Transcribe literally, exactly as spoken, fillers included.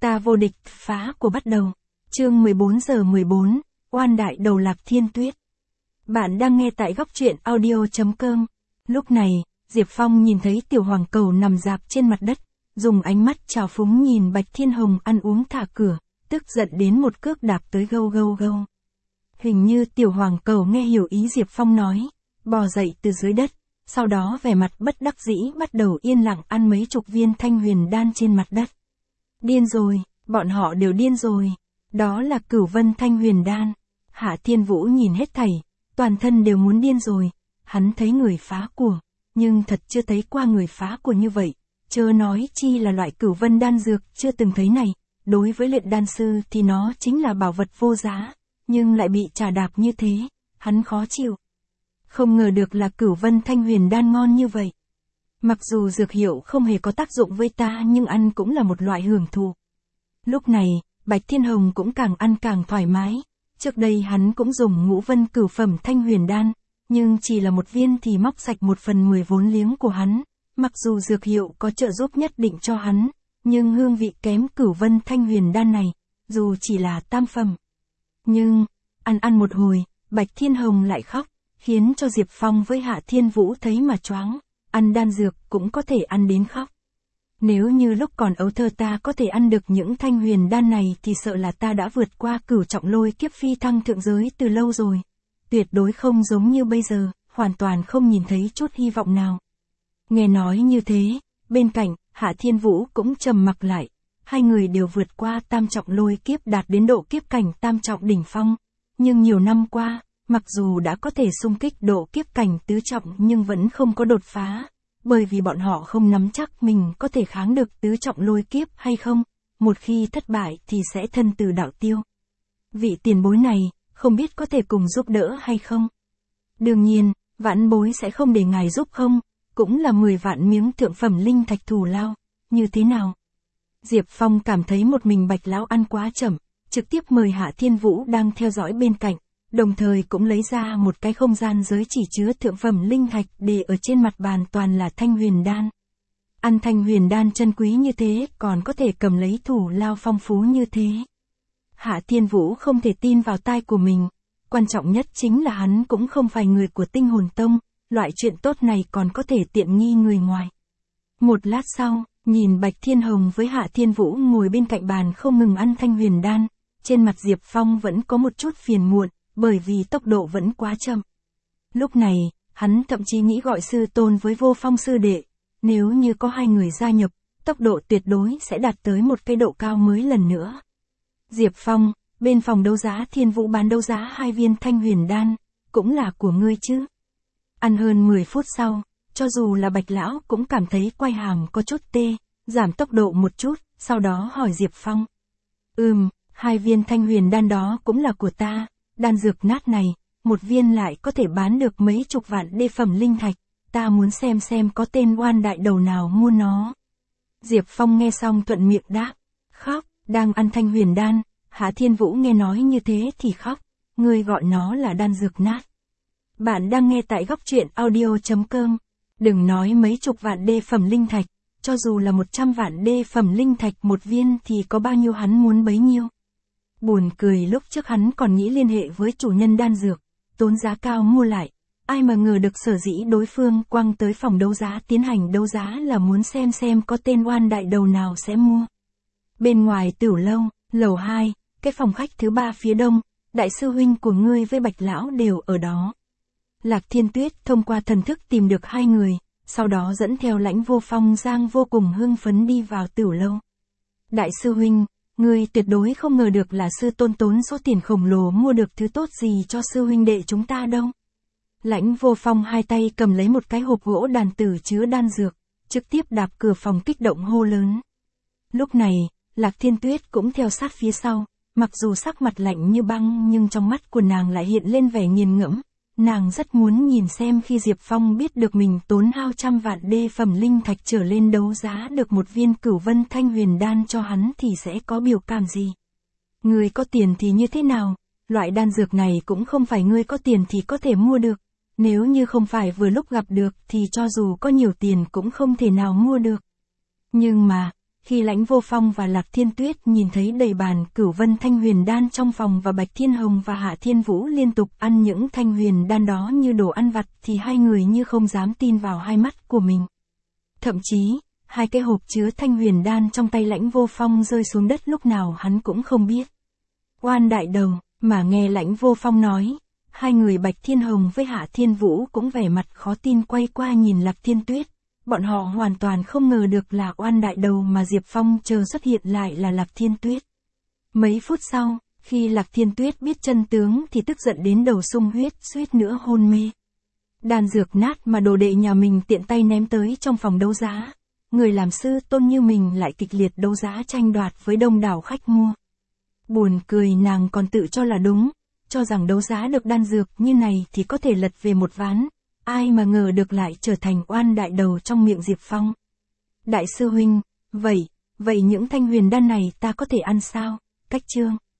Ta vô địch, phá của bắt đầu. Chương mười bốn giờ mười bốn, oan đại đầu Lạc Thiên Tuyết. Bạn đang nghe tại góc truyện audio chấm com. Lúc này, Diệp Phong nhìn thấy tiểu hoàng cầu nằm rạp trên mặt đất, dùng ánh mắt trào phúng nhìn Bạch Thiên Hồng ăn uống thả cửa, tức giận đến một cước đạp tới gâu gâu gâu. Hình như tiểu hoàng cầu nghe hiểu ý Diệp Phong nói, bò dậy từ dưới đất, sau đó vẻ mặt bất đắc dĩ bắt đầu yên lặng ăn mấy chục viên thanh huyền đan trên mặt đất. Điên rồi, bọn họ đều điên rồi. Đó là Cửu Vân thanh huyền đan. Hạ Thiên Vũ nhìn hết thảy, toàn thân đều muốn điên rồi. Hắn thấy người phá của, nhưng thật chưa thấy qua người phá của như vậy. Chớ nói chi là loại Cửu Vân đan dược chưa từng thấy này. Đối với luyện đan sư thì nó chính là bảo vật vô giá, nhưng lại bị trà đạp như thế, hắn khó chịu. Không ngờ được là Cửu Vân thanh huyền đan ngon như vậy. Mặc dù dược hiệu không hề có tác dụng với ta nhưng ăn cũng là một loại hưởng thụ. Lúc này, Bạch Thiên Hồng cũng càng ăn càng thoải mái. Trước đây hắn cũng dùng ngũ vân cửu phẩm thanh huyền đan, nhưng chỉ là một viên thì móc sạch một phần mười vốn liếng của hắn. Mặc dù dược hiệu có trợ giúp nhất định cho hắn, nhưng hương vị kém Cửu Vân thanh huyền đan này, dù chỉ là tam phẩm. Nhưng, ăn ăn một hồi, Bạch Thiên Hồng lại khóc, khiến cho Diệp Phong với Hạ Thiên Vũ thấy mà choáng. Ăn đan dược cũng có thể ăn đến khóc. Nếu như lúc còn ấu thơ ta có thể ăn được những thanh huyền đan này thì sợ là ta đã vượt qua cửu trọng lôi kiếp phi thăng thượng giới từ lâu rồi. Tuyệt đối không giống như bây giờ, hoàn toàn không nhìn thấy chút hy vọng nào. Nghe nói như thế, bên cạnh, Hạ Thiên Vũ cũng trầm mặc lại. Hai người đều vượt qua tam trọng lôi kiếp đạt đến độ kiếp cảnh tam trọng đỉnh phong. Nhưng nhiều năm qua, mặc dù đã có thể xung kích độ kiếp cảnh tứ trọng nhưng vẫn không có đột phá, bởi vì bọn họ không nắm chắc mình có thể kháng được tứ trọng lôi kiếp hay không, một khi thất bại thì sẽ thân từ đạo tiêu. Vị tiền bối này, không biết có thể cùng giúp đỡ hay không? Đương nhiên, vãn bối sẽ không để ngài giúp không, cũng là mười vạn miếng thượng phẩm linh thạch thù lao, như thế nào? Diệp Phong cảm thấy một mình Bạch lão ăn quá chậm, trực tiếp mời Hạ Thiên Vũ đang theo dõi bên cạnh. Đồng thời cũng lấy ra một cái không gian giới chỉ chứa thượng phẩm linh thạch để ở trên mặt bàn toàn là thanh huyền đan. Ăn thanh huyền đan chân quý như thế còn có thể cầm lấy thủ lao phong phú như thế. Hạ Thiên Vũ không thể tin vào tai của mình. Quan trọng nhất chính là hắn cũng không phải người của Tinh Hồn Tông, loại chuyện tốt này còn có thể tiện nghi người ngoài. Một lát sau, nhìn Bạch Thiên Hồng với Hạ Thiên Vũ ngồi bên cạnh bàn không ngừng ăn thanh huyền đan, trên mặt Diệp Phong vẫn có một chút phiền muộn. Bởi vì tốc độ vẫn quá chậm. Lúc này, hắn thậm chí nghĩ gọi sư tôn với Vô Phong sư đệ. Nếu như có hai người gia nhập, tốc độ tuyệt đối sẽ đạt tới một cái độ cao mới lần nữa. Diệp Phong, bên phòng đấu giá Thiên Vũ bán đấu giá hai viên thanh huyền đan, cũng là của ngươi chứ. Ăn hơn mười phút sau, cho dù là Bạch lão cũng cảm thấy quai hàm có chút tê, giảm tốc độ một chút, sau đó hỏi Diệp Phong. Ừm, hai viên thanh huyền đan đó cũng là của ta. Đan dược nát này, một viên lại có thể bán được mấy chục vạn đê phẩm linh thạch, ta muốn xem xem có tên oan đại đầu nào mua nó. Diệp Phong nghe xong thuận miệng đáp, khóc, đang ăn thanh huyền đan. Hạ Thiên Vũ nghe nói như thế thì khóc, ngươi gọi nó là đan dược nát. Bạn đang nghe tại góc truyện audio chấm com, đừng nói mấy chục vạn đê phẩm linh thạch, cho dù là một trăm vạn đê phẩm linh thạch một viên thì có bao nhiêu hắn muốn bấy nhiêu. Buồn cười lúc trước hắn còn nghĩ liên hệ với chủ nhân đan dược, tốn giá cao mua lại, ai mà ngờ được sở dĩ đối phương quăng tới phòng đấu giá tiến hành đấu giá là muốn xem xem có tên oan đại đầu nào sẽ mua. Bên ngoài Tửu lâu, lầu hai, cái phòng khách thứ ba phía đông, đại sư huynh của ngươi với Bạch lão đều ở đó. Lạc Thiên Tuyết thông qua thần thức tìm được hai người, sau đó dẫn theo Lãnh Vô Phong Giang vô cùng hưng phấn đi vào Tửu lâu. Đại sư huynh, ngươi tuyệt đối không ngờ được là sư tôn tốn số tiền khổng lồ mua được thứ tốt gì cho sư huynh đệ chúng ta đâu. Lãnh Vô Phong hai tay cầm lấy một cái hộp gỗ đàn tử chứa đan dược, trực tiếp đạp cửa phòng kích động hô lớn. Lúc này, Lạc Thiên Tuyết cũng theo sát phía sau, mặc dù sắc mặt lạnh như băng nhưng trong mắt của nàng lại hiện lên vẻ nghiền ngẫm. Nàng rất muốn nhìn xem khi Diệp Phong biết được mình tốn hao trăm vạn đê phẩm linh thạch trở lên đấu giá được một viên Cửu Vân thanh huyền đan cho hắn thì sẽ có biểu cảm gì. Người có tiền thì như thế nào, loại đan dược này cũng không phải ngươi có tiền thì có thể mua được. Nếu như không phải vừa lúc gặp được thì cho dù có nhiều tiền cũng không thể nào mua được. Nhưng mà, Khi Lãnh Vô Phong và Lạc Thiên Tuyết nhìn thấy đầy bàn Cửu Vân Thanh Huyền Đan trong phòng và Bạch Thiên Hồng và Hạ Thiên Vũ liên tục ăn những thanh huyền đan đó như đồ ăn vặt thì hai người như không dám tin vào hai mắt của mình. Thậm chí, hai cái hộp chứa thanh huyền đan trong tay Lãnh Vô Phong rơi xuống đất lúc nào hắn cũng không biết. Oan đại đầu, mà nghe Lãnh Vô Phong nói, hai người Bạch Thiên Hồng với Hạ Thiên Vũ cũng vẻ mặt khó tin quay qua nhìn Lạc Thiên Tuyết. Bọn họ hoàn toàn không ngờ được là oan đại đầu mà Diệp Phong chờ xuất hiện lại là Lạc Thiên Tuyết. Mấy phút sau, khi Lạc Thiên Tuyết biết chân tướng thì tức giận đến đầu sung huyết suýt nữa hôn mê. Đan dược nát mà đồ đệ nhà mình tiện tay ném tới trong phòng đấu giá. Người làm sư tôn như mình lại kịch liệt đấu giá tranh đoạt với đông đảo khách mua. Buồn cười nàng còn tự cho là đúng, cho rằng đấu giá được đan dược như này thì có thể lật về một ván. Ai mà ngờ được lại trở thành oan đại đầu trong miệng Diệp Phong. Đại sư huynh, vậy, vậy những thanh huyền đan này ta có thể ăn sao? Cách chương.